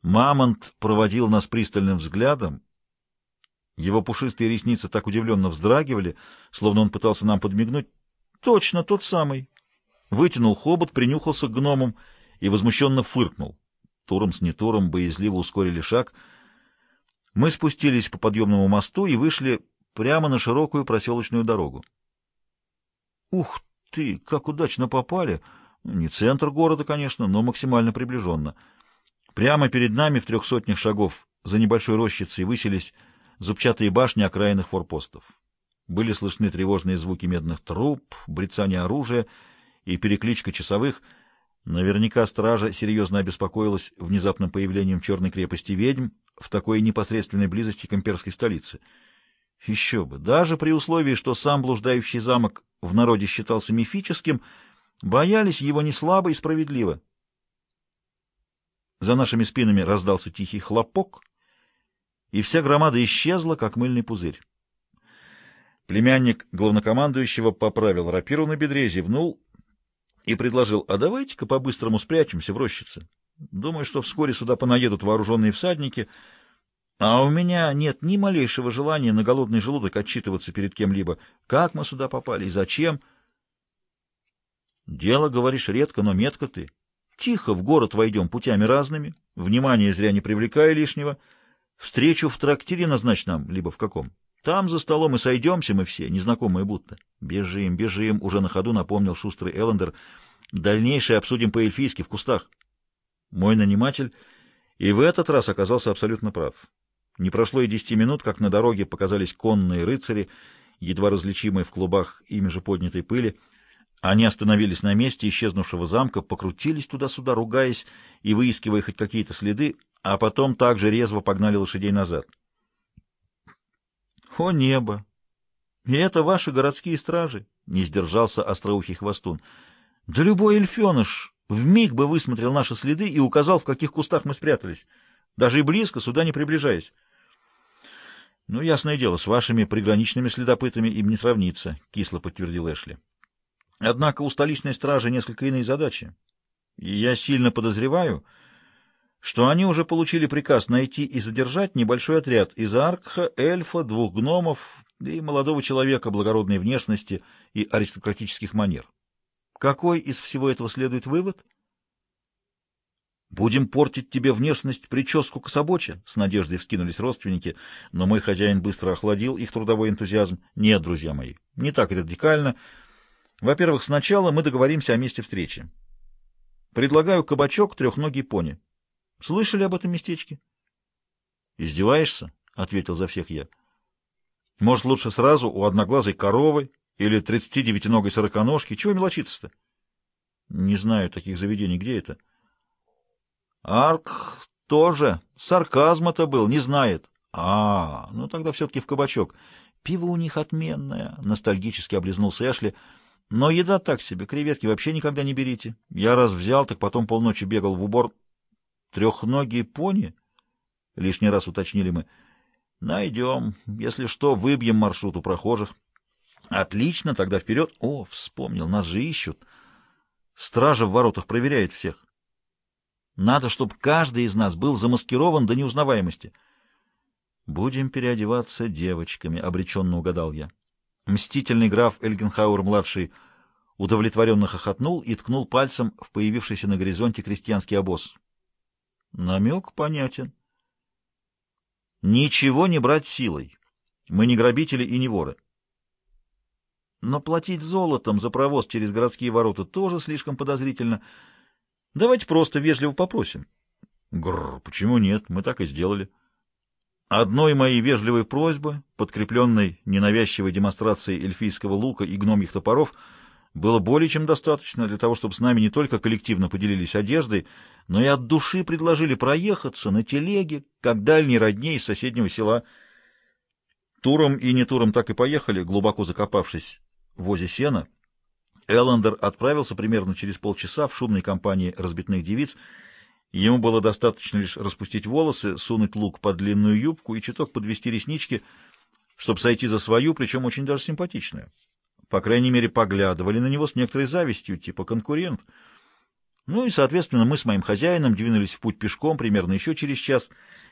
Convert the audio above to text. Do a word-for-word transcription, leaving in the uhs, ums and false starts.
Мамонт проводил нас пристальным взглядом. Его пушистые ресницы так удивленно вздрагивали, словно он пытался нам подмигнуть. Точно тот самый. Вытянул хобот, принюхался к гномам и возмущенно фыркнул. Туром с Нетуром боязливо ускорили шаг. Мы спустились по подъемному мосту и вышли прямо на широкую проселочную дорогу. Ух ты, как удачно попали! Не центр города, конечно, но максимально приближенно. Прямо перед нами в трех сотнях шагов за небольшой рощицей высились зубчатые башни окраинных форпостов. Были слышны тревожные звуки медных труб, брецание оружия и перекличка часовых. Наверняка стража серьезно обеспокоилась внезапным появлением черной крепости ведьм в такой непосредственной близости к имперской столице. Еще бы, даже при условии, что сам блуждающий замок в народе считался мифическим, боялись его не слабо и справедливо. За нашими спинами раздался тихий хлопок, и вся громада исчезла, как мыльный пузырь. Племянник главнокомандующего поправил рапиру на бедре, зевнул и предложил: а давайте-ка по-быстрому спрячемся в рощице. Думаю, что вскоре сюда понаедут вооруженные всадники, а у меня нет ни малейшего желания на голодный желудок отчитываться перед кем-либо, как мы сюда попали и зачем. Дело, говоришь, редко, но метко ты. Тихо в город войдем путями разными, внимание зря не привлекая лишнего. Встречу в трактире назначь нам, либо в каком. Там за столом и сойдемся мы все, незнакомые будто. Бежим, бежим, уже на ходу напомнил шустрый Эллендер. Дальнейшее обсудим по-эльфийски в кустах. Мой наниматель и в этот раз оказался абсолютно прав. Не прошло и десяти минут, как на дороге показались конные рыцари, едва различимые в клубах ими же поднятой пыли. Они остановились на месте исчезнувшего замка, покрутились туда-сюда, ругаясь и выискивая хоть какие-то следы, а потом также резво погнали лошадей назад. — О небо! И это ваши городские стражи! — не сдержался остроухий хвостун. — Да любой эльфеныш вмиг бы высмотрел наши следы и указал, в каких кустах мы спрятались, даже и близко, сюда не приближаясь. — Ну, ясное дело, с вашими приграничными следопытами им не сравнится, — кисло подтвердил Эшли. — Однако у столичной стражи несколько иные задачи, и я сильно подозреваю, что они уже получили приказ найти и задержать небольшой отряд из Аркха, эльфа, двух гномов и молодого человека благородной внешности и аристократических манер. Какой из всего этого следует вывод? «Будем портить тебе внешность, прическу кособоча?» — с надеждой вскинулись родственники, но мой хозяин быстро охладил их трудовой энтузиазм. «Нет, друзья мои, не так радикально. Во-первых, сначала мы договоримся о месте встречи. Предлагаю кабачок «Трехногий пони». Слышали об этом местечке? Издеваешься? — ответил за всех я. Может, лучше сразу у одноглазой коровы или тридцатидевятиногой сороконожки? Чего мелочиться-то? Не знаю таких заведений. Где это? Арк тоже. Сарказма-то был, не знает. А, ну тогда все-таки в кабачок. Пиво у них отменное, — ностальгически облизнулся Эшли. Но еда так себе, креветки вообще никогда не берите. Я раз взял, так потом полночи бегал в убор. Трехногие пони? — лишний раз уточнили мы. — Найдем. Если что, выбьем маршрут у прохожих. — Отлично, тогда вперед. О, вспомнил, нас же ищут. Стража в воротах проверяет всех. Надо, чтобы каждый из нас был замаскирован до неузнаваемости. — Будем переодеваться девочками, — обреченно угадал я. Мстительный граф Эльгенхауэр-младший удовлетворенно хохотнул и ткнул пальцем в появившийся на горизонте крестьянский обоз. Намек понятен. Ничего не брать силой. Мы не грабители и не воры. Но платить золотом за провоз через городские ворота тоже слишком подозрительно. Давайте просто вежливо попросим. Гррр, почему нет? Мы так и сделали. Одной моей вежливой просьбы, подкрепленной ненавязчивой демонстрацией эльфийского лука и гномьих топоров, было более чем достаточно для того, чтобы с нами не только коллективно поделились одеждой, но и от души предложили проехаться на телеге, как дальней родне из соседнего села. Туром и не туром так и поехали, глубоко закопавшись в возе сена. Эллендер отправился примерно через полчаса в шумной компании разбитных девиц. Ему было достаточно лишь распустить волосы, сунуть лук под длинную юбку и чуток подвести реснички, чтобы сойти за свою, причем очень даже симпатичную. По крайней мере, поглядывали на него с некоторой завистью, типа конкурент. Ну и, соответственно, мы с моим хозяином двинулись в путь пешком примерно еще через час